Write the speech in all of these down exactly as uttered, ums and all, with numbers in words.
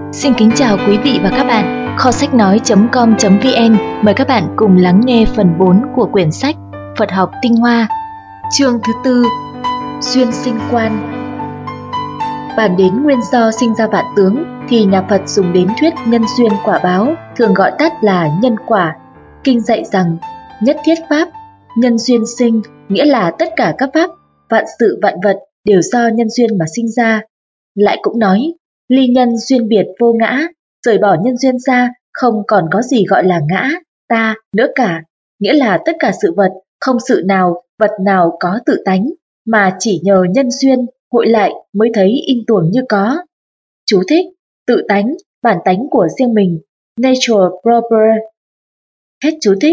Xin kính chào quý vị và các bạn. Kho sách nói chấm com chấm vn mời các bạn cùng lắng nghe phần bốn của quyển sách Phật học tinh hoa, chương thứ tư, duyên sinh quan. Bàn đến nguyên do sinh ra vạn tướng thì nhà Phật dùng đến thuyết nhân duyên quả báo, thường gọi tắt là nhân quả. Kinh dạy rằng nhất thiết pháp, nhân duyên sinh, nghĩa là tất cả các pháp, vạn sự vạn vật đều do nhân duyên mà sinh ra. Lại cũng nói ly nhân duyên biệt vô ngã, rời bỏ nhân duyên ra không còn có gì gọi là ngã, ta nữa cả, nghĩa là tất cả sự vật, không sự nào, vật nào có tự tánh, mà chỉ nhờ nhân duyên hội lại mới thấy in tuồng như có. Chú thích: tự tánh, bản tánh của riêng mình, nature proper. Hết chú thích.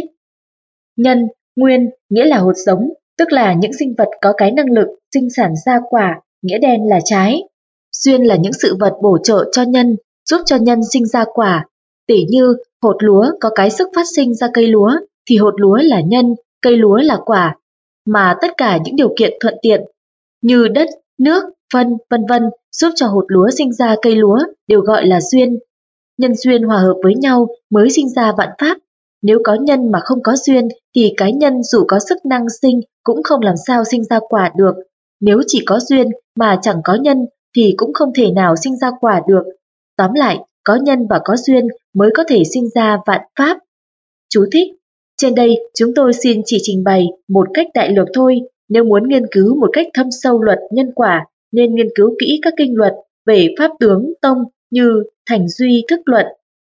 Nhân, nguyên, nghĩa là hột giống, tức là những sinh vật có cái năng lực sinh sản ra quả, nghĩa đen là trái. Duyên là những sự vật bổ trợ cho nhân, giúp cho nhân sinh ra quả. Tỉ như hột lúa có cái sức phát sinh ra cây lúa, thì hột lúa là nhân, cây lúa là quả. Mà tất cả những điều kiện thuận tiện như đất, nước, phân, vân vân giúp cho hột lúa sinh ra cây lúa đều gọi là duyên. Nhân duyên hòa hợp với nhau mới sinh ra vạn pháp. Nếu có nhân mà không có duyên thì cái nhân dù có sức năng sinh cũng không làm sao sinh ra quả được. Nếu chỉ có duyên mà chẳng có nhân thì cũng không thể nào sinh ra quả được. Tóm lại, có nhân và có duyên mới có thể sinh ra vạn pháp. Chú thích: trên đây chúng tôi xin chỉ trình bày một cách đại lược thôi. Nếu muốn nghiên cứu một cách thâm sâu luật nhân quả, nên nghiên cứu kỹ các kinh luật về pháp tướng tông như Thành Duy Thức Luận.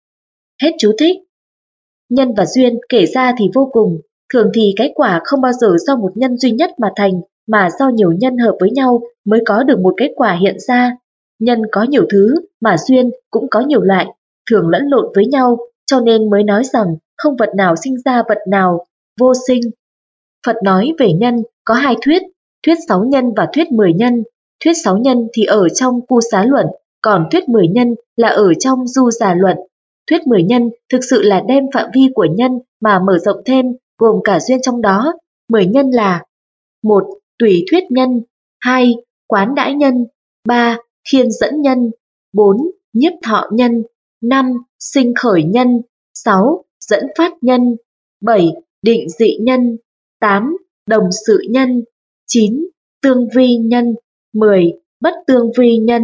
Hết chú thích. Nhân và duyên kể ra thì vô cùng. Thường thì cái quả không bao giờ do một nhân duy nhất mà thành, mà do nhiều nhân hợp với nhau mới có được một cái quả hiện ra. Nhân có nhiều thứ, mà duyên cũng có nhiều loại, thường lẫn lộn với nhau, cho nên mới nói rằng không vật nào sinh ra vật nào, vô sinh. Phật nói về nhân có hai thuyết, thuyết sáu nhân và thuyết mười nhân. Thuyết sáu nhân thì ở trong Cu Xá Luận, còn thuyết mười nhân là ở trong Du Già Luận. Thuyết mười nhân thực sự là đem phạm vi của nhân mà mở rộng thêm, gồm cả duyên trong đó. Mười nhân là: một. Tùy thuyết nhân, hai. Quán đãi nhân, ba. Khiên dẫn nhân, bốn. Nhiếp thọ nhân, năm. Sinh khởi nhân, sáu. Dẫn phát nhân, bảy. Định dị nhân, tám. Đồng sự nhân, chín. Tương vi nhân, mười. Bất tương vi nhân.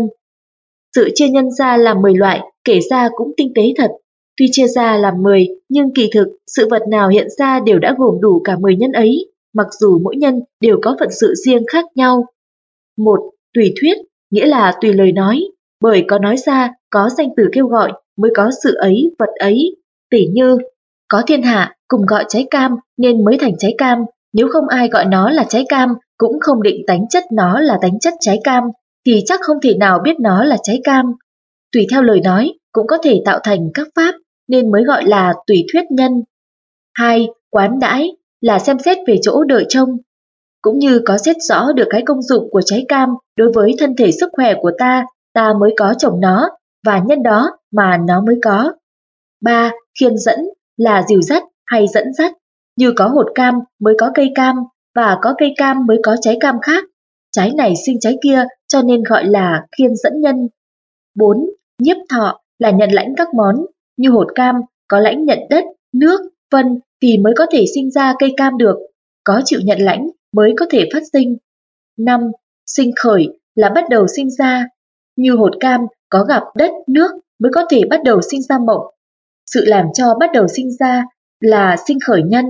Sự chia nhân ra làm mười loại, kể ra cũng tinh tế thật. Tuy chia ra làm mười, nhưng kỳ thực sự vật nào hiện ra đều đã gồm đủ cả mười nhân ấy, mặc dù mỗi nhân đều có phận sự riêng khác nhau. Một. Tùy thuyết, nghĩa là tùy lời nói, bởi có nói ra, có danh từ kêu gọi mới có sự ấy, vật ấy. Tỉ như có thiên hạ cùng gọi trái cam nên mới thành trái cam, nếu không ai gọi nó là trái cam, cũng không định tánh chất nó là tánh chất trái cam, thì chắc không thể nào biết nó là trái cam. Tùy theo lời nói cũng có thể tạo thành các pháp, nên mới gọi là tùy thuyết nhân. Hai. Quán đãi là xem xét về chỗ đợi trông, cũng như có xét rõ được cái công dụng của trái cam đối với thân thể sức khỏe của ta, ta mới có trồng nó, và nhân đó mà nó mới có. Ba. Khiên dẫn là dìu dắt hay dẫn dắt, như có hột cam mới có cây cam, và có cây cam mới có trái cam khác. Trái này sinh trái kia cho nên gọi là khiên dẫn nhân. Bốn. Nhiếp thọ là nhận lãnh các món, như hột cam có lãnh nhận đất, nước, phân thì mới có thể sinh ra cây cam được, có chịu nhận lãnh mới có thể phát sinh. Năm. Sinh khởi là bắt đầu sinh ra, như hột cam có gặp đất, nước mới có thể bắt đầu sinh ra mộng. Sự làm cho bắt đầu sinh ra là sinh khởi nhân.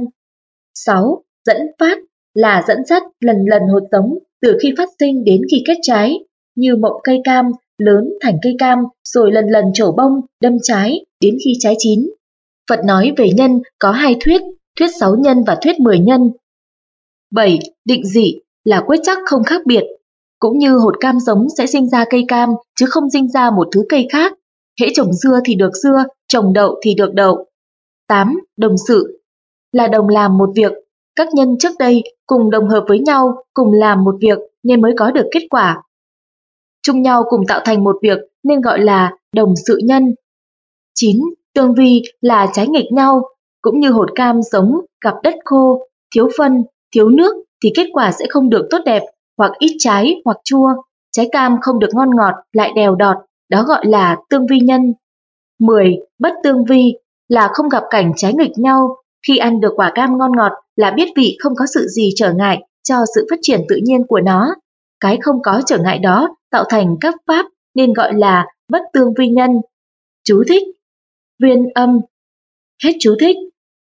Sáu. Dẫn phát là dẫn dắt lần lần hột giống từ khi phát sinh đến khi kết trái, như mộng cây cam lớn thành cây cam, rồi lần lần trổ bông, đâm trái, đến khi trái chín. Phật nói về nhân có hai thuyết, thuyết sáu nhân và thuyết mười nhân. Bảy. Định dị là quyết chắc không khác biệt, cũng như hột cam giống sẽ sinh ra cây cam, chứ không sinh ra một thứ cây khác. Hễ trồng dưa thì được dưa, trồng đậu thì được đậu. Tám. Đồng sự là đồng làm một việc, các nhân trước đây cùng đồng hợp với nhau, cùng làm một việc nên mới có được kết quả. Chung nhau cùng tạo thành một việc nên gọi là đồng sự nhân. Chín. Tương vi là trái nghịch nhau, cũng như hột cam giống gặp đất khô, thiếu phân, thiếu nước thì kết quả sẽ không được tốt đẹp, hoặc ít trái hoặc chua. Trái cam không được ngon ngọt lại đèo đọt, đó gọi là tương vi nhân. mười. Bất tương vi là không gặp cảnh trái nghịch nhau. Khi ăn được quả cam ngon ngọt là biết vị không có sự gì trở ngại cho sự phát triển tự nhiên của nó. Cái không có trở ngại đó tạo thành các pháp nên gọi là bất tương vi nhân. Chú thích: Viên âm. Hết chú thích.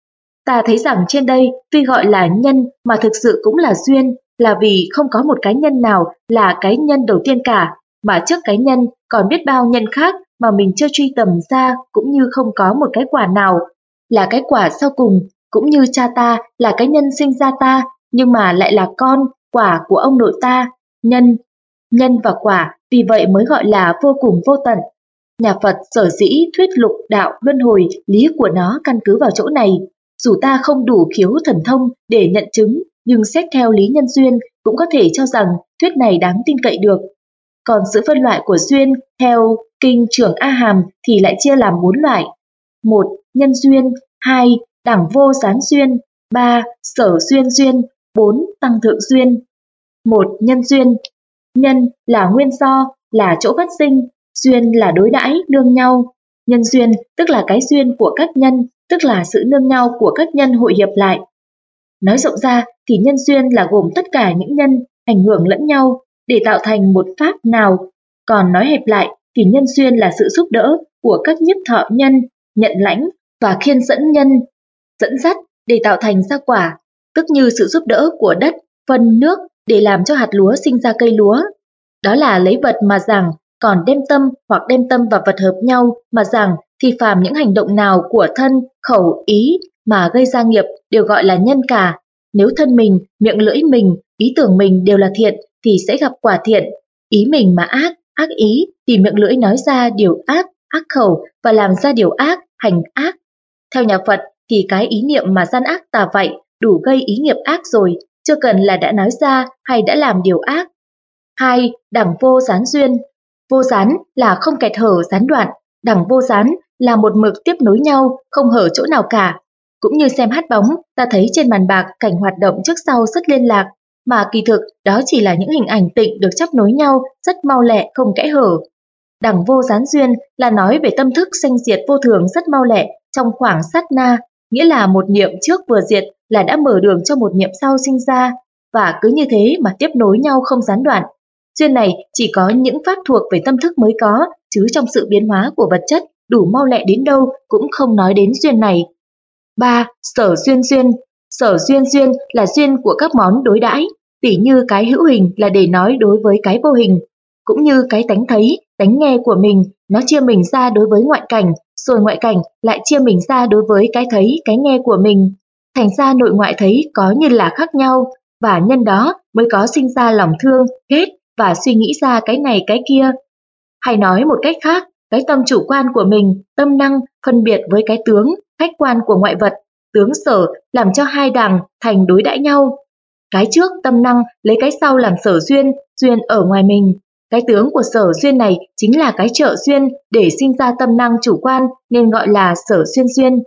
Ta thấy rằng trên đây tuy gọi là nhân mà thực sự cũng là duyên, là vì không có một cái nhân nào là cái nhân đầu tiên cả, mà trước cái nhân còn biết bao nhân khác mà mình chưa truy tầm ra, cũng như không có một cái quả nào là cái quả sau cùng, cũng như cha ta là cái nhân sinh ra ta, nhưng mà lại là con, quả của ông nội ta, nhân. Nhân và quả vì vậy mới gọi là vô cùng vô tận. Nhà Phật sở dĩ thuyết lục đạo luân hồi, lý của nó căn cứ vào chỗ này. Dù ta không đủ khiếu thần thông để nhận chứng, nhưng xét theo lý nhân duyên cũng có thể cho rằng thuyết này đáng tin cậy được. Còn sự phân loại của duyên theo Kinh Trường A Hàm thì lại chia làm bốn loại. một. Nhân duyên. Hai. Đẳng vô gián duyên. Ba. Sở duyên duyên. Bốn. Tăng thượng duyên. Một. Nhân duyên. Nhân là nguyên do, là chỗ phát sinh. Duyên là đối đãi, nương nhau. Nhân duyên tức là cái duyên của các nhân, tức là sự nương nhau của các nhân hội hiệp lại. Nói rộng ra thì nhân duyên là gồm tất cả những nhân ảnh hưởng lẫn nhau để tạo thành một pháp nào. Còn nói hẹp lại thì nhân duyên là sự giúp đỡ của các nhiếp thọ nhân, nhận lãnh và khiên dẫn nhân, dẫn dắt để tạo thành ra quả, tức như sự giúp đỡ của đất, phân, nước để làm cho hạt lúa sinh ra cây lúa. Đó là lấy vật mà giảng, còn đem tâm hoặc đem tâm và vật hợp nhau mà giảng thì phàm những hành động nào của thân, khẩu, ý mà gây ra nghiệp đều gọi là nhân cả. Nếu thân mình, miệng lưỡi mình, ý tưởng mình đều là thiện thì sẽ gặp quả thiện. Ý mình mà ác, ác ý thì miệng lưỡi nói ra điều ác, ác khẩu và làm ra điều ác, hành ác. Theo nhà Phật thì cái ý niệm mà gian ác tà vậy đủ gây ý nghiệp ác rồi, chưa cần là đã nói ra hay đã làm điều ác. Hai. Đẳng vô gián duyên. Vô gián là không kẹt hở gián đoạn, đẳng vô gián là một mực tiếp nối nhau, không hở chỗ nào cả. Cũng như xem hát bóng, ta thấy trên màn bạc cảnh hoạt động trước sau rất liên lạc, mà kỳ thực đó chỉ là những hình ảnh tịnh được chắp nối nhau, rất mau lẹ, không kẽ hở. Đẳng vô gián duyên là nói về tâm thức sanh diệt vô thường rất mau lẹ trong khoảng sát na, nghĩa là một niệm trước vừa diệt là đã mở đường cho một niệm sau sinh ra, và cứ như thế mà tiếp nối nhau không gián đoạn. Duyên này chỉ có những pháp thuộc về tâm thức mới có, chứ trong sự biến hóa của vật chất đủ mau lẹ đến đâu cũng không nói đến duyên này. Ba. Sở duyên duyên. Sở duyên duyên là duyên của các món đối đãi, tỉ như cái hữu hình là để nói đối với cái vô hình, cũng như cái tánh thấy, tánh nghe của mình, nó chia mình ra đối với ngoại cảnh, rồi ngoại cảnh lại chia mình ra đối với cái thấy, cái nghe của mình. Thành ra nội ngoại thấy có như là khác nhau, và nhân đó mới có sinh ra lòng thương, ghét và suy nghĩ ra cái này cái kia. Hay nói một cách khác, cái tâm chủ quan của mình, tâm năng phân biệt với cái tướng, khách quan của ngoại vật, tướng sở làm cho hai đằng thành đối đãi nhau. Cái trước tâm năng lấy cái sau làm sở duyên, duyên ở ngoài mình. Cái tướng của sở duyên này chính là cái trợ duyên để sinh ra tâm năng chủ quan nên gọi là sở duyên duyên.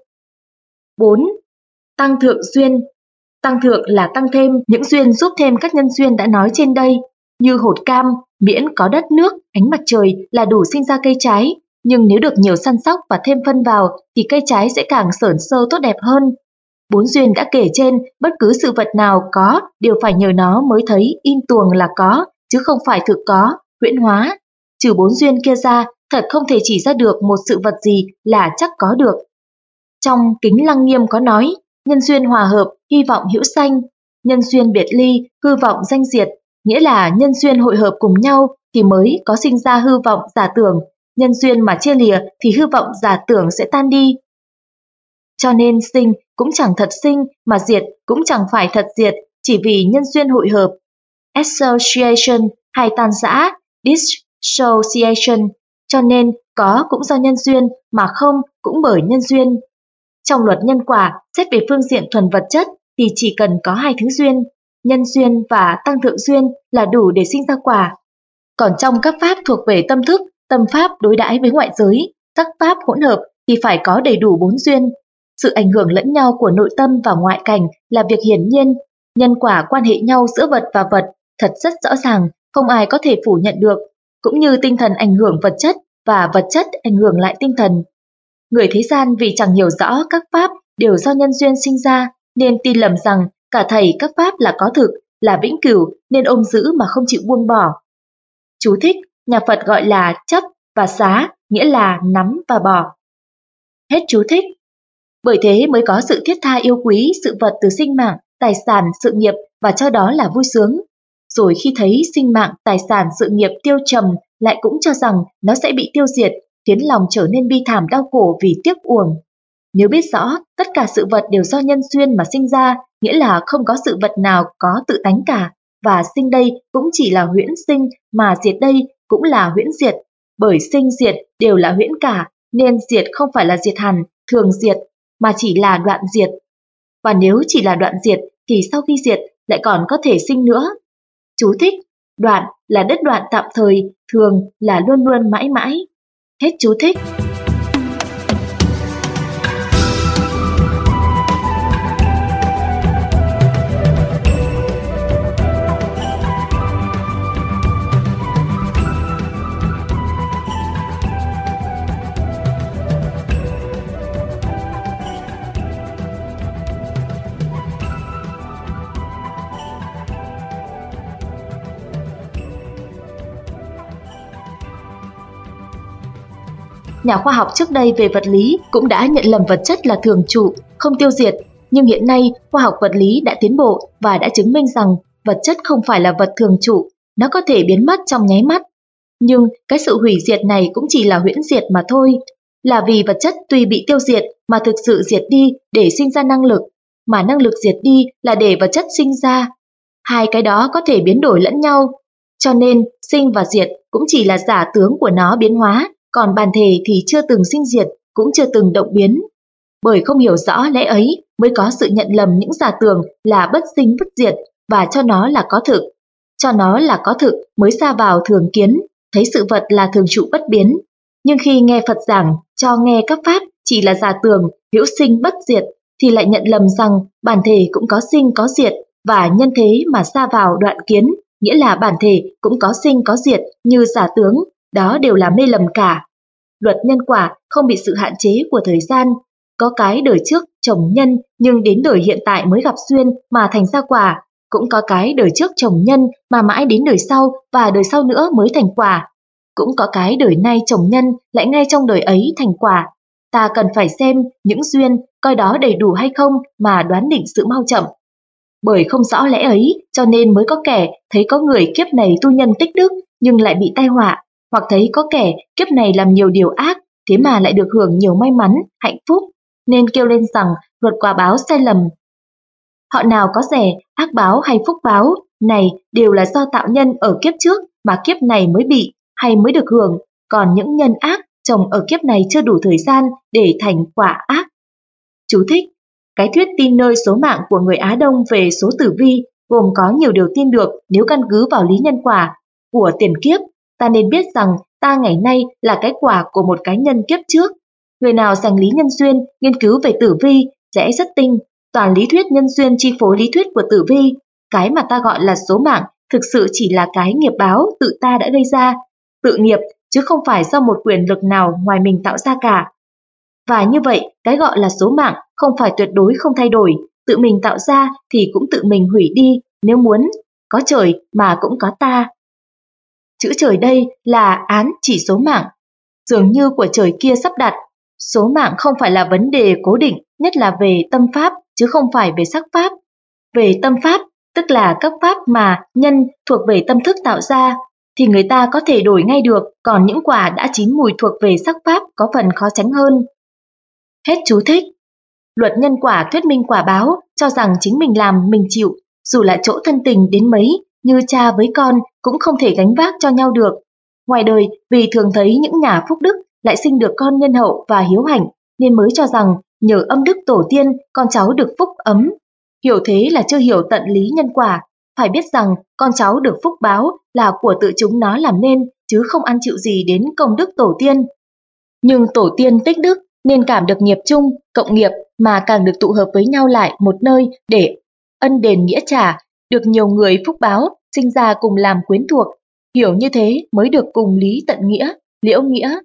Bốn. Tăng thượng duyên. Tăng thượng là tăng thêm những duyên giúp thêm các nhân duyên đã nói trên đây, như hột cam, miễn có đất nước, ánh mặt trời là đủ sinh ra cây trái, nhưng nếu được nhiều săn sóc và thêm phân vào thì cây trái sẽ càng xởn xơ tốt đẹp hơn. Bốn duyên đã kể trên, bất cứ sự vật nào có đều phải nhờ nó mới thấy in tuồng là có, chứ không phải thực có, huyễn hóa. Trừ bốn duyên kia ra, thật không thể chỉ ra được một sự vật gì là chắc có được. Trong Kính Lăng Nghiêm có nói, nhân duyên hòa hợp, hy vọng hữu sanh, nhân duyên biệt ly, hư vọng danh diệt, nghĩa là nhân duyên hội hợp cùng nhau thì mới có sinh ra hư vọng giả tưởng, nhân duyên mà chia lìa thì hư vọng giả tưởng sẽ tan đi. Cho nên sinh cũng chẳng thật sinh, mà diệt cũng chẳng phải thật diệt, chỉ vì nhân duyên hội hợp. Association hay tan rã, dissociation, cho nên có cũng do nhân duyên, mà không cũng bởi nhân duyên. Trong luật nhân quả, xét về phương diện thuần vật chất thì chỉ cần có hai thứ duyên, nhân duyên và tăng thượng duyên là đủ để sinh ra quả. Còn trong các pháp thuộc về tâm thức, tâm pháp đối đãi với ngoại giới, các pháp hỗn hợp thì phải có đầy đủ bốn duyên. Sự ảnh hưởng lẫn nhau của nội tâm và ngoại cảnh là việc hiển nhiên, nhân quả quan hệ nhau giữa vật và vật thật rất rõ ràng, không ai có thể phủ nhận được, cũng như tinh thần ảnh hưởng vật chất và vật chất ảnh hưởng lại tinh thần. Người thế gian vì chẳng hiểu rõ các pháp đều do nhân duyên sinh ra nên tin lầm rằng cả thảy các pháp là có thực, là vĩnh cửu nên ôm giữ mà không chịu buông bỏ. Chú thích, nhà Phật gọi là chấp và xá, nghĩa là nắm và bỏ. Hết chú thích. Bởi thế mới có sự thiết tha yêu quý sự vật từ sinh mạng, tài sản, sự nghiệp và cho đó là vui sướng. Rồi khi thấy sinh mạng, tài sản, sự nghiệp tiêu trầm lại cũng cho rằng nó sẽ bị tiêu diệt, khiến lòng trở nên bi thảm đau khổ vì tiếc uổng. Nếu biết rõ tất cả sự vật đều do nhân duyên mà sinh ra, nghĩa là không có sự vật nào có tự tánh cả, và sinh đây cũng chỉ là huyễn sinh mà diệt đây cũng là huyễn diệt, bởi sinh diệt đều là huyễn cả, nên diệt không phải là diệt hẳn, thường diệt, mà chỉ là đoạn diệt. Và nếu chỉ là đoạn diệt thì sau khi diệt lại còn có thể sinh nữa. Chú thích, đoạn là đứt đoạn tạm thời, thường là luôn luôn mãi mãi. Hết chú thích. Nhà khoa học trước đây về vật lý cũng đã nhận lầm vật chất là thường trụ, không tiêu diệt, nhưng hiện nay khoa học vật lý đã tiến bộ và đã chứng minh rằng vật chất không phải là vật thường trụ, nó có thể biến mất trong nháy mắt. Nhưng cái sự hủy diệt này cũng chỉ là huyễn diệt mà thôi, là vì vật chất tuy bị tiêu diệt mà thực sự diệt đi để sinh ra năng lực, mà năng lực diệt đi là để vật chất sinh ra. Hai cái đó có thể biến đổi lẫn nhau, cho nên sinh và diệt cũng chỉ là giả tướng của nó biến hóa, còn bản thể thì chưa từng sinh diệt, cũng chưa từng động biến. Bởi không hiểu rõ lẽ ấy mới có sự nhận lầm những giả tưởng là bất sinh bất diệt và cho nó là có thực. Cho nó là có thực mới sa vào thường kiến, thấy sự vật là thường trụ bất biến. Nhưng khi nghe Phật giảng cho nghe các pháp chỉ là giả tưởng, hữu sinh bất diệt, thì lại nhận lầm rằng bản thể cũng có sinh có diệt, và nhân thế mà sa vào đoạn kiến, nghĩa là bản thể cũng có sinh có diệt như giả tướng, đó đều là mê lầm cả. Luật nhân quả không bị sự hạn chế của thời gian, có cái đời trước trồng nhân nhưng đến đời hiện tại mới gặp duyên mà thành ra quả, cũng có cái đời trước trồng nhân mà mãi đến đời sau và đời sau nữa mới thành quả, cũng có cái đời nay trồng nhân lại ngay trong đời ấy thành quả. Ta cần phải xem những duyên coi đó đầy đủ hay không mà đoán định sự mau chậm. Bởi không rõ lẽ ấy cho nên mới có kẻ thấy có người kiếp này tu nhân tích đức nhưng lại bị tai họa, hoặc thấy có kẻ kiếp này làm nhiều điều ác thế mà lại được hưởng nhiều may mắn, hạnh phúc, nên kêu lên rằng luật quả báo sai lầm. Họ nào có rẻ ác báo hay phúc báo này đều là do tạo nhân ở kiếp trước mà kiếp này mới bị hay mới được hưởng, còn những nhân ác trồng ở kiếp này chưa đủ thời gian để thành quả ác. Chú thích, cái thuyết tin nơi số mạng của người Á Đông về số tử vi gồm có nhiều điều tin được nếu căn cứ vào lý nhân quả của tiền kiếp. Ta nên biết rằng ta ngày nay là cái quả của một cái nhân kiếp trước. Người nào dành lý nhân duyên nghiên cứu về tử vi sẽ rất tinh, toàn lý thuyết nhân duyên chi phối lý thuyết của tử vi. Cái mà ta gọi là số mạng thực sự chỉ là cái nghiệp báo tự ta đã gây ra, tự nghiệp chứ không phải do một quyền lực nào ngoài mình tạo ra cả. Và như vậy, cái gọi là số mạng không phải tuyệt đối không thay đổi, tự mình tạo ra thì cũng tự mình hủy đi, nếu muốn, có trời mà cũng có ta. Chữ trời đây là án chỉ số mạng, dường như của trời kia sắp đặt. Số mạng không phải là vấn đề cố định, nhất là về tâm pháp, chứ không phải về sắc pháp. Về tâm pháp, tức là các pháp mà nhân thuộc về tâm thức tạo ra, thì người ta có thể đổi ngay được, còn những quả đã chín mùi thuộc về sắc pháp có phần khó tránh hơn. Hết chú thích. Luật nhân quả thuyết minh quả báo, cho rằng chính mình làm mình chịu, dù là chỗ thân tình đến mấy, như cha với con cũng không thể gánh vác cho nhau được. Ngoài đời, vì thường thấy những nhà phúc đức lại sinh được con nhân hậu và hiếu hạnh, nên mới cho rằng nhờ âm đức tổ tiên con cháu được phúc ấm. Hiểu thế là chưa hiểu tận lý nhân quả, phải biết rằng con cháu được phúc báo là của tự chúng nó làm nên, chứ không ăn chịu gì đến công đức tổ tiên. Nhưng tổ tiên tích đức nên cảm được nghiệp chung, cộng nghiệp mà càng được tụ hợp với nhau lại một nơi để ân đền nghĩa trả, được nhiều người phúc báo, sinh ra cùng làm quyến thuộc. Hiểu như thế mới được cùng lý tận nghĩa, liễu nghĩa,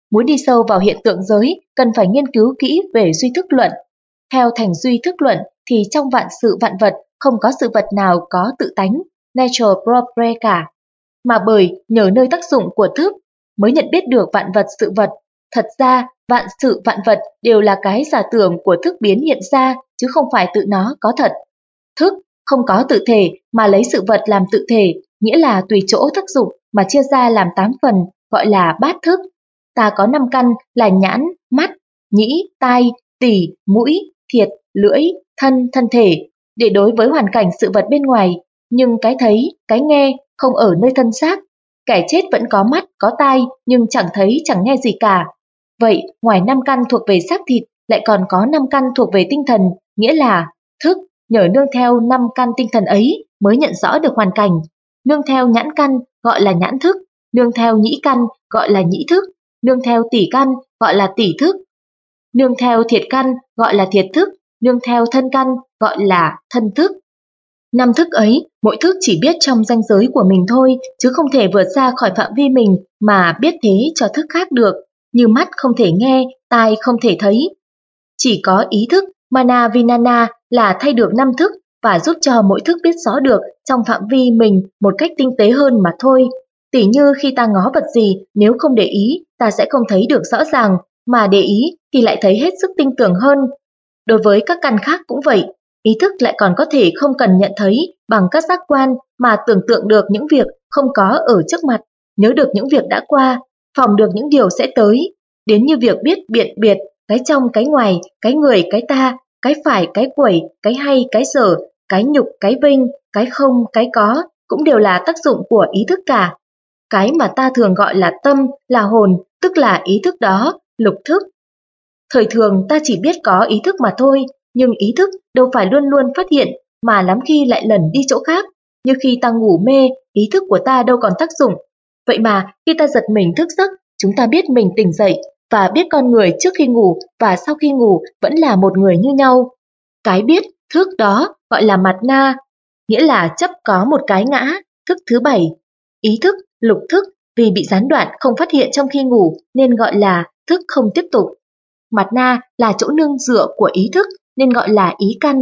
Muốn đi sâu vào hiện tượng giới, cần phải nghiên cứu kỹ về duy thức luận. Theo thành duy thức luận thì trong vạn sự vạn vật không có sự vật nào có tự tánh, natural propre cả, mà bởi nhờ nơi tác dụng của thức mới nhận biết được vạn vật sự vật. Thật ra, vạn sự vạn vật đều là cái giả tưởng của thức biến hiện ra, chứ không phải tự nó có thật. Thức không có tự thể mà lấy sự vật làm tự thể, nghĩa là tùy chỗ tác dụng mà chia ra làm tám phần, gọi là bát thức. Ta có năm căn là nhãn, mắt, nhĩ, tai, tỳ, mũi, thiệt, lưỡi, thân, thân thể, để đối với hoàn cảnh sự vật bên ngoài, nhưng cái thấy, cái nghe không ở nơi thân xác. Kẻ chết vẫn có mắt, có tai, nhưng chẳng thấy, chẳng nghe gì cả. Vậy, ngoài năm căn thuộc về xác thịt, lại còn có năm căn thuộc về tinh thần, nghĩa là thức, nhờ nương theo năm căn tinh thần ấy mới nhận rõ được hoàn cảnh. Nương theo nhãn căn gọi là nhãn thức, nương theo nhĩ căn gọi là nhĩ thức, nương theo tỷ căn gọi là tỷ thức, nương theo thiệt căn gọi là thiệt thức, nương theo thân căn gọi là thân thức. Năm thức ấy, mỗi thức chỉ biết trong ranh giới của mình thôi, chứ không thể vượt ra khỏi phạm vi mình mà biết thế cho thức khác được, như mắt không thể nghe, tai không thể thấy. Chỉ có ý thức Mana Vinana là thay được năm thức và giúp cho mỗi thức biết rõ được trong phạm vi mình một cách tinh tế hơn mà thôi. Tỉ như khi ta ngó vật gì, nếu không để ý, ta sẽ không thấy được rõ ràng, mà để ý thì lại thấy hết sức tinh tường hơn. Đối với các căn khác cũng vậy, ý thức lại còn có thể không cần nhận thấy bằng các giác quan mà tưởng tượng được những việc không có ở trước mặt, nhớ được những việc đã qua, phòng được những điều sẽ tới, đến như việc biết biện biệt cái trong cái ngoài, cái người cái ta, cái phải cái quẩy, cái hay cái dở, cái nhục cái vinh, cái không cái có, cũng đều là tác dụng của ý thức cả. Cái mà ta thường gọi là tâm, là hồn, tức là ý thức đó, lục thức. Thời thường ta chỉ biết có ý thức mà thôi, nhưng ý thức đâu phải luôn luôn phát hiện, mà lắm khi lại lẩn đi chỗ khác. Như khi ta ngủ mê, ý thức của ta đâu còn tác dụng. Vậy mà khi ta giật mình thức giấc, chúng ta biết mình tỉnh dậy và biết con người trước khi ngủ và sau khi ngủ vẫn là một người như nhau. Cái biết, thức đó gọi là mạt na, nghĩa là chấp có một cái ngã, thức thứ bảy. Ý thức, lục thức vì bị gián đoạn không phát hiện trong khi ngủ nên gọi là thức không tiếp tục. Mạt na là chỗ nương dựa của ý thức nên gọi là ý căn.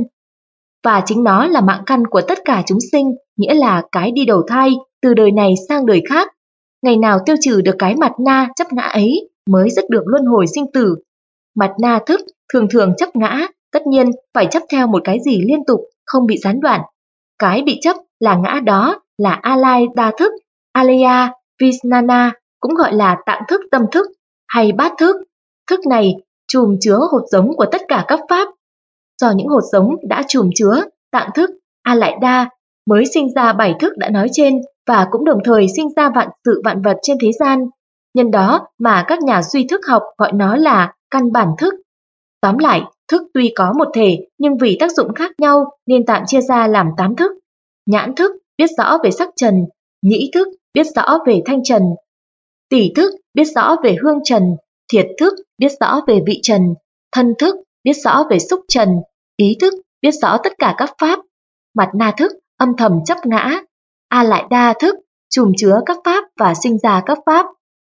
Và chính nó là mạng căn của tất cả chúng sinh, nghĩa là cái đi đầu thai từ đời này sang đời khác. Ngày nào tiêu trừ được cái mạt na chấp ngã ấy mới dứt được luân hồi sinh tử. Mạt na thức thường thường chấp ngã, tất nhiên phải chấp theo một cái gì liên tục, không bị gián đoạn. Cái bị chấp là ngã đó là alay đa thức, alaya, visnana, cũng gọi là tạng thức tâm thức hay bát thức. Thức này trùm chứa hột giống của tất cả các pháp. Do những hột giống đã trùm chứa tạng thức a lại đa mới sinh ra bảy thức đã nói trên và cũng đồng thời sinh ra vạn sự vạn vật trên thế gian. Nhân đó mà các nhà duy thức học gọi nó là căn bản thức. Tóm lại, thức tuy có một thể nhưng vì tác dụng khác nhau nên tạm chia ra làm tám thức. Nhãn thức biết rõ về sắc trần, nhĩ thức biết rõ về thanh trần, tỷ thức biết rõ về hương trần, thiệt thức biết rõ về vị trần, thân thức biết rõ về xúc trần, ý thức biết rõ tất cả các pháp, mạt na thức âm thầm chấp ngã, a lại đa thức trùm chứa các pháp và sinh ra các pháp.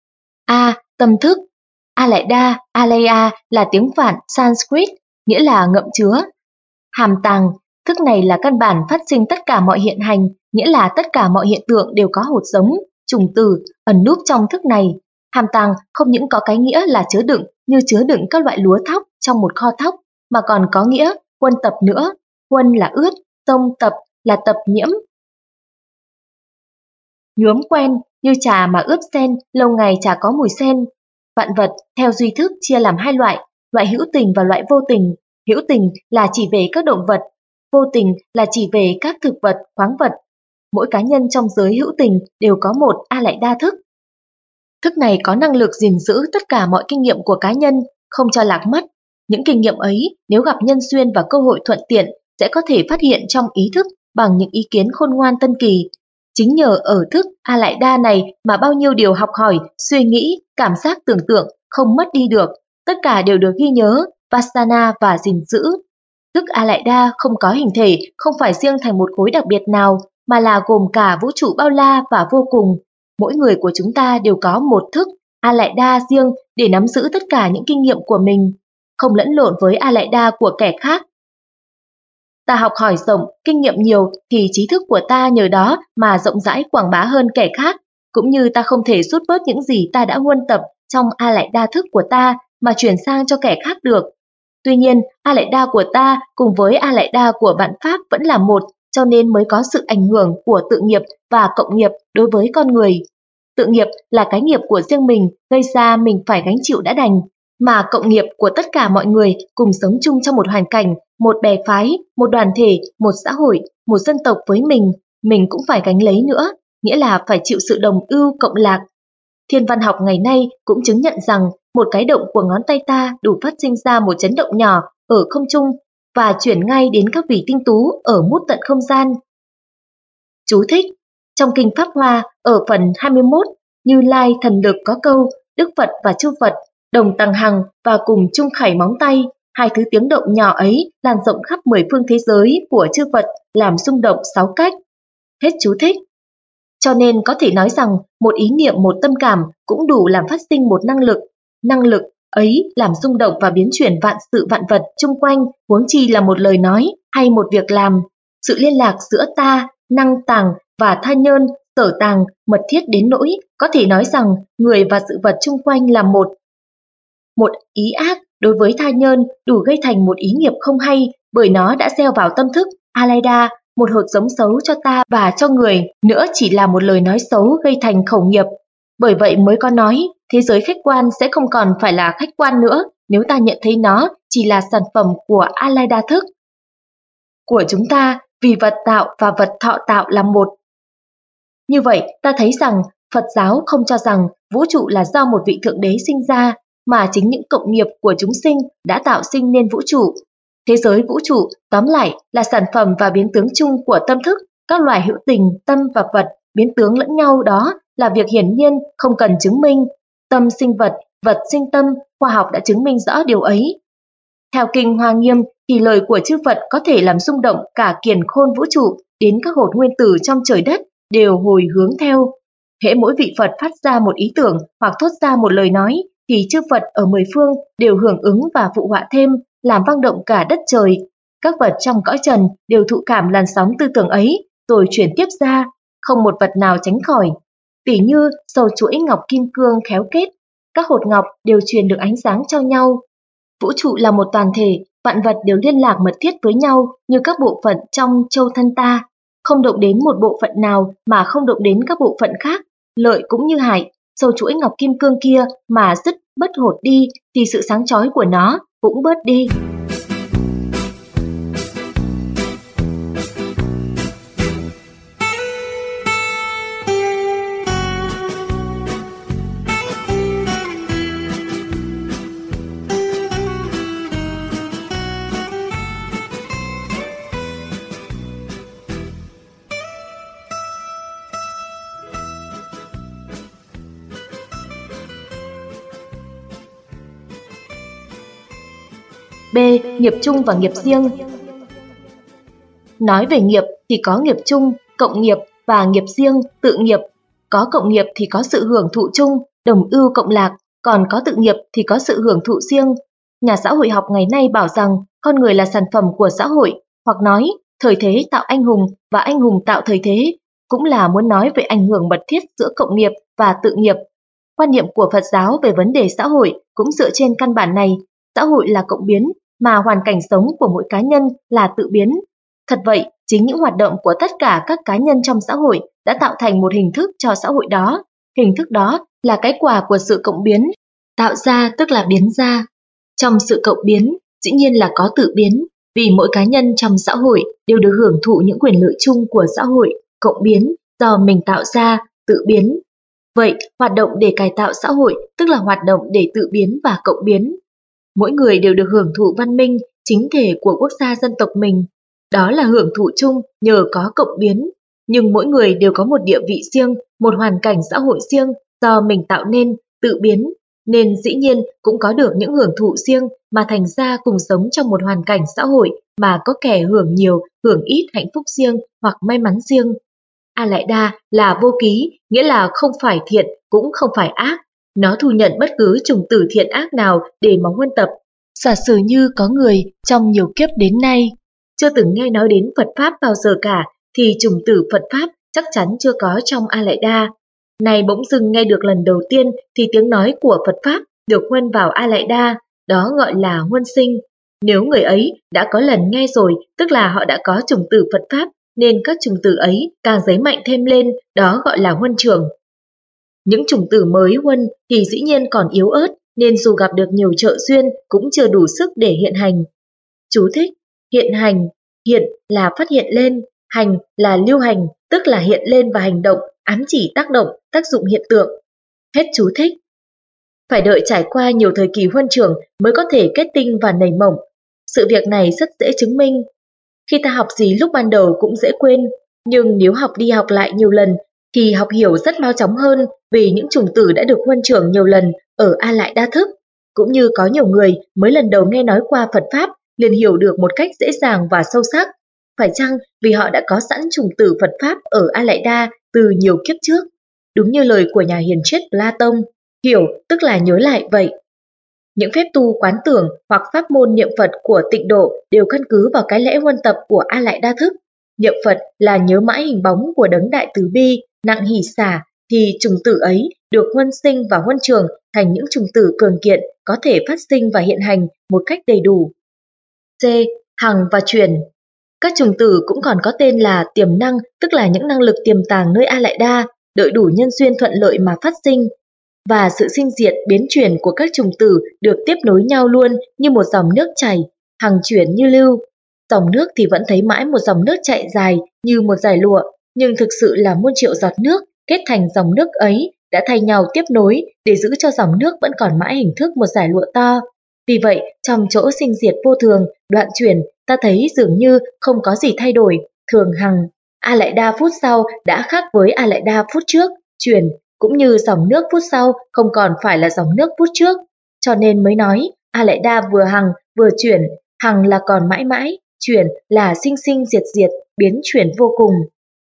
A. Tâm thức. A lại đa, alaya là tiếng Phạn Sanskrit, nghĩa là ngậm chứa. Hàm tàng, thức này là căn bản phát sinh tất cả mọi hiện hành, nghĩa là tất cả mọi hiện tượng đều có hột giống, trùng từ, ẩn núp trong thức này. Hàm tàng không những có cái nghĩa là chứa đựng như chứa đựng các loại lúa thóc trong một kho thóc, mà còn có nghĩa huân tập nữa. Huân là ướt, tông tập là tập nhiễm. Nhuốm quen, như trà mà ướp sen, lâu ngày chả có mùi sen. Vạn vật theo duy thức chia làm hai loại, loại hữu tình và loại vô tình. Hữu tình là chỉ về các động vật, vô tình là chỉ về các thực vật, khoáng vật. Mỗi cá nhân trong giới hữu tình đều có một a lại đa thức. Thức này có năng lực gìn giữ tất cả mọi kinh nghiệm của cá nhân, không cho lạc mất. Những kinh nghiệm ấy, nếu gặp nhân duyên và cơ hội thuận tiện, sẽ có thể phát hiện trong ý thức bằng những ý kiến khôn ngoan tân kỳ. Chính nhờ ở thức a lại đa này mà bao nhiêu điều học hỏi, suy nghĩ, cảm giác tưởng tượng không mất đi được, tất cả đều được ghi nhớ, Vasana và gìn giữ. Thức a lại đa không có hình thể, không phải riêng thành một khối đặc biệt nào, mà là gồm cả vũ trụ bao la và vô cùng. Mỗi người của chúng ta đều có một thức, A Lại Đa riêng để nắm giữ tất cả những kinh nghiệm của mình, không lẫn lộn với A Lại Đa của kẻ khác. Ta học hỏi rộng, kinh nghiệm nhiều thì trí thức của ta nhờ đó mà rộng rãi quảng bá hơn kẻ khác, cũng như ta không thể rút bớt những gì ta đã huân tập trong A Lại Đa thức của ta mà chuyển sang cho kẻ khác được. Tuy nhiên, A Lại Đa của ta cùng với A Lại Đa của bạn Pháp vẫn là một, cho nên mới có sự ảnh hưởng của tự nghiệp và cộng nghiệp đối với con người. Tự nghiệp là cái nghiệp của riêng mình gây ra mình phải gánh chịu đã đành, mà cộng nghiệp của tất cả mọi người cùng sống chung trong một hoàn cảnh, một bè phái, một đoàn thể, một xã hội, một dân tộc với mình, mình cũng phải gánh lấy nữa, nghĩa là phải chịu sự đồng ưu cộng lạc. Thiên văn học ngày nay cũng chứng nhận rằng một cái động của ngón tay ta đủ phát sinh ra một chấn động nhỏ ở không trung và chuyển ngay đến các vị tinh tú ở mút tận không gian. Chú thích: trong Kinh Pháp Hoa ở phần hai mươi mốt, Như Lai thần lực có câu Đức Phật và chư Phật đồng tầng hằng và cùng chung khải móng tay, hai thứ tiếng động nhỏ ấy lan rộng khắp mười phương thế giới của chư Phật làm rung động sáu cách. Hết chú thích. Cho nên có thể nói rằng một ý niệm, một tâm cảm cũng đủ làm phát sinh một năng lực. Năng lực ấy làm rung động và biến chuyển vạn sự vạn vật chung quanh, huống chi là một lời nói hay một việc làm. Sự liên lạc giữa ta, năng tàng và tha nhân, sở tàng, mật thiết đến nỗi có thể nói rằng người và sự vật chung quanh là một. Một ý ác đối với tha nhân đủ gây thành một ý nghiệp không hay, bởi nó đã gieo vào tâm thức A Lại Đa một hột giống xấu cho ta và cho người, nữa chỉ là một lời nói xấu gây thành khẩu nghiệp. Bởi vậy mới có nói, thế giới khách quan sẽ không còn phải là khách quan nữa nếu ta nhận thấy nó chỉ là sản phẩm của A Lại Đa thức của chúng ta, vì vật tạo và vật thọ tạo là một. Như vậy, ta thấy rằng Phật giáo không cho rằng vũ trụ là do một vị thượng đế sinh ra, mà chính những cộng nghiệp của chúng sinh đã tạo sinh nên vũ trụ. Thế giới vũ trụ, tóm lại, là sản phẩm và biến tướng chung của tâm thức, các loài hữu tình, tâm và vật, biến tướng lẫn nhau, đó là việc hiển nhiên không cần chứng minh. Tâm sinh vật, vật sinh tâm, khoa học đã chứng minh rõ điều ấy. Theo Kinh Hoa Nghiêm thì lời của chư Phật có thể làm rung động cả kiền khôn vũ trụ, đến các hột nguyên tử trong trời đất đều hồi hướng theo. Hễ mỗi vị Phật phát ra một ý tưởng hoặc thốt ra một lời nói, thì chư Phật ở mười phương đều hưởng ứng và phụ họa thêm, làm vang động cả đất trời. Các vật trong cõi trần đều thụ cảm làn sóng tư tưởng ấy, rồi chuyển tiếp ra, không một vật nào tránh khỏi. Tỉ như sầu chuỗi ngọc kim cương khéo kết, các hột ngọc đều truyền được ánh sáng cho nhau. Vũ trụ là một toàn thể, vạn vật đều liên lạc mật thiết với nhau như các bộ phận trong châu thân ta, không động đến một bộ phận nào mà không động đến các bộ phận khác, lợi cũng như hại. Sầu chuỗi ngọc kim cương kia mà dứt bất hột đi thì sự sáng chói của nó cũng bớt đi. B. Nghiệp chung và nghiệp riêng. Nói về nghiệp thì có nghiệp chung, cộng nghiệp và nghiệp riêng, tự nghiệp. Có cộng nghiệp thì có sự hưởng thụ chung, đồng ưu cộng lạc, còn có tự nghiệp thì có sự hưởng thụ riêng. Nhà xã hội học ngày nay bảo rằng con người là sản phẩm của xã hội, hoặc nói thời thế tạo anh hùng và anh hùng tạo thời thế, cũng là muốn nói về ảnh hưởng mật thiết giữa cộng nghiệp và tự nghiệp. Quan niệm của Phật giáo về vấn đề xã hội cũng dựa trên căn bản này. Xã hội là cộng biến, mà hoàn cảnh sống của mỗi cá nhân là tự biến. Thật vậy, chính những hoạt động của tất cả các cá nhân trong xã hội đã tạo thành một hình thức cho xã hội đó. Hình thức đó là cái quả của sự cộng biến. Tạo ra tức là biến ra. Trong sự cộng biến, dĩ nhiên là có tự biến, vì mỗi cá nhân trong xã hội đều được hưởng thụ những quyền lợi chung của xã hội, cộng biến, do mình tạo ra, tự biến. Vậy, hoạt động để cải tạo xã hội tức là hoạt động để tự biến và cộng biến. Mỗi người đều được hưởng thụ văn minh, chính thể của quốc gia dân tộc mình. Đó là hưởng thụ chung nhờ có cộng biến. Nhưng mỗi người đều có một địa vị riêng, một hoàn cảnh xã hội riêng do mình tạo nên, tự biến. Nên dĩ nhiên cũng có được những hưởng thụ riêng mà thành ra cùng sống trong một hoàn cảnh xã hội mà có kẻ hưởng nhiều, hưởng ít hạnh phúc riêng hoặc may mắn riêng. A Lại Đa là vô ký, nghĩa là không phải thiện cũng không phải ác. Nó thu nhận bất cứ chủng tử thiện ác nào để mà huân tập. Giả sử như có người trong nhiều kiếp đến nay chưa từng nghe nói đến Phật Pháp bao giờ cả, thì chủng tử Phật Pháp chắc chắn chưa có trong A Lại Đa. Này bỗng dưng nghe được lần đầu tiên thì tiếng nói của Phật Pháp được huân vào A Lại Đa, đó gọi là huân sinh. Nếu người ấy đã có lần nghe rồi, tức là họ đã có chủng tử Phật Pháp, nên các chủng tử ấy càng dấy mạnh thêm lên, đó gọi là huân trường. Những chủng tử mới huân thì dĩ nhiên còn yếu ớt, nên dù gặp được nhiều trợ duyên cũng chưa đủ sức để hiện hành. Chú thích: hiện hành, hiện là phát hiện lên, hành là lưu hành, tức là hiện lên và hành động, ám chỉ tác động, tác dụng hiện tượng. Hết chú thích. Phải đợi trải qua nhiều thời kỳ huân trường mới có thể kết tinh và nảy mầm. Sự việc này rất dễ chứng minh. Khi ta học gì lúc ban đầu cũng dễ quên, nhưng nếu học đi học lại nhiều lần thì học hiểu rất mau chóng hơn vì những chủng tử đã được huân trường nhiều lần ở A Lại Đa thức. Cũng như có nhiều người mới lần đầu nghe nói qua Phật Pháp liền hiểu được một cách dễ dàng và sâu sắc. Phải chăng vì họ đã có sẵn chủng tử Phật Pháp ở A Lại Đa từ nhiều kiếp trước? Đúng như lời của nhà hiền triết Platon, hiểu tức là nhớ lại vậy. Những phép tu quán tưởng hoặc pháp môn niệm Phật của Tịnh Độ đều căn cứ vào cái lẽ huân tập của A Lại Đa thức. Niệm Phật là nhớ mãi hình bóng của Đấng Đại Từ Bi, nặng hỷ xả, thì chủng tử ấy được huân sinh và huân trường thành những chủng tử cường kiện có thể phát sinh và hiện hành một cách đầy đủ. C. Hằng và chuyển. Các chủng tử cũng còn có tên là tiềm năng, tức là những năng lực tiềm tàng nơi A Lại Đa, đợi đủ nhân duyên thuận lợi mà phát sinh. Và sự sinh diệt biến chuyển của các chủng tử được tiếp nối nhau luôn như một dòng nước chảy, hằng chuyển như lưu. Dòng nước thì vẫn thấy mãi một dòng nước chạy dài như một dải lụa, nhưng thực sự là muôn triệu giọt nước kết thành dòng nước ấy đã thay nhau tiếp nối để giữ cho dòng nước vẫn còn mãi hình thức một dải lụa to. Vì vậy, trong chỗ sinh diệt vô thường, đoạn chuyển, ta thấy dường như không có gì thay đổi, thường hằng. A Lại Đa phút sau đã khác với A Lại Đa phút trước, chuyển, cũng như dòng nước phút sau không còn phải là dòng nước phút trước. Cho nên mới nói, A Lại Đa vừa hằng, vừa chuyển, hằng là còn mãi mãi, chuyển là sinh sinh diệt diệt, biến chuyển vô cùng.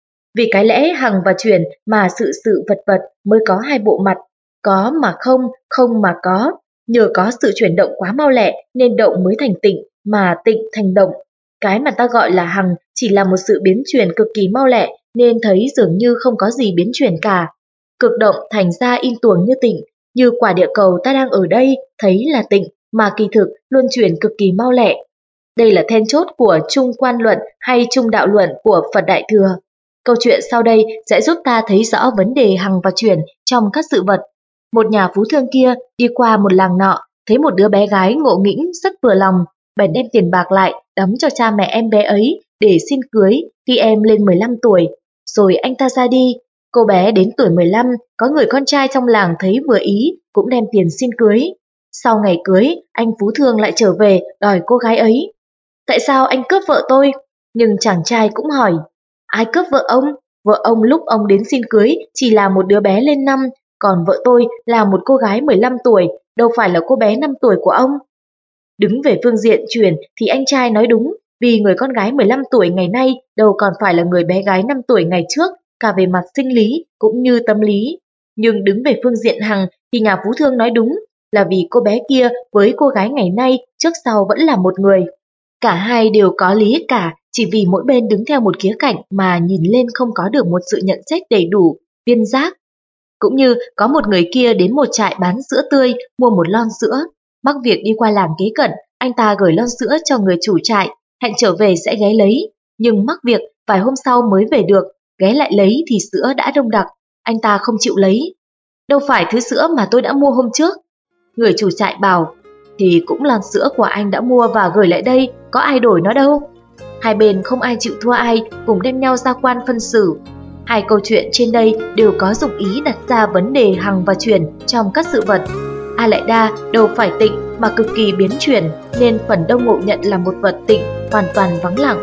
Vì cái lẽ hằng và chuyển mà sự sự vật vật mới có hai bộ mặt, có mà không, không mà có. Nhờ có sự chuyển động quá mau lẹ nên động mới thành tịnh, mà tịnh thành động. Cái mà ta gọi là hằng chỉ là một sự biến chuyển cực kỳ mau lẹ nên thấy dường như không có gì biến chuyển cả. Cực động thành ra in tuồng như tịnh, như quả địa cầu ta đang ở đây thấy là tịnh mà kỳ thực luôn chuyển cực kỳ mau lẹ. Đây là then chốt của Trung Quan Luận hay Trung Đạo Luận của Phật Đại Thừa. Câu chuyện sau đây sẽ giúp ta thấy rõ vấn đề hằng và chuyển trong các sự vật. Một nhà phú thương kia đi qua một làng nọ, thấy một đứa bé gái ngộ nghĩnh rất vừa lòng, bèn đem tiền bạc lại đóng cho cha mẹ em bé ấy để xin cưới khi em lên mười lăm tuổi. Rồi anh ta ra đi. Cô bé đến tuổi mười lăm, có người con trai trong làng thấy vừa ý, cũng đem tiền xin cưới. Sau ngày cưới, anh phú thương lại trở về đòi cô gái ấy. Tại sao anh cướp vợ tôi? Nhưng chàng trai cũng hỏi, ai cướp vợ ông? Vợ ông lúc ông đến xin cưới chỉ là một đứa bé lên năm, còn vợ tôi là một cô gái mười lăm tuổi, đâu phải là cô bé năm tuổi của ông. Đứng về phương diện chuyển thì anh trai nói đúng, vì người con gái mười lăm tuổi ngày nay đâu còn phải là người bé gái năm tuổi ngày trước, cả về mặt sinh lý cũng như tâm lý. Nhưng đứng về phương diện hằng thì nhà phú thương nói đúng, là vì cô bé kia với cô gái ngày nay trước sau vẫn là một người. Cả hai đều có lý cả, chỉ vì mỗi bên đứng theo một khía cạnh mà nhìn lên không có được một sự nhận xét đầy đủ, viên giác. Cũng như có một người kia đến một trại bán sữa tươi mua một lon sữa, mắc việc đi qua làng kế cận, anh ta gửi lon sữa cho người chủ trại, hẹn trở về sẽ ghé lấy, nhưng mắc việc vài hôm sau mới về được, ghé lại lấy thì sữa đã đông đặc, anh ta không chịu lấy. Đâu phải thứ sữa mà tôi đã mua hôm trước. Người chủ trại bảo, thì cũng lon sữa của anh đã mua và gửi lại đây, có ai đổi nó đâu. Hai bên không ai chịu thua ai, cùng đem nhau ra quan phân xử. Hai câu chuyện trên đây đều có dụng ý đặt ra vấn đề hằng và chuyển trong các sự vật. A Lại Đa đâu phải tịnh mà cực kỳ biến chuyển, nên phần đông ngộ nhận là một vật tịnh, hoàn toàn vắng lặng.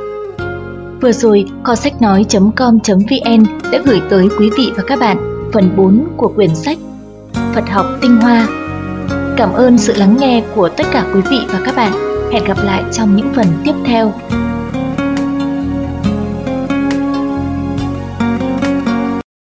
Vừa rồi, kho sách nói chấm com chấm vn đã gửi tới quý vị và các bạn phần bốn của quyển sách Phật học tinh hoa. Cảm ơn sự lắng nghe của tất cả quý vị và các bạn. Hẹn gặp lại trong những phần tiếp theo.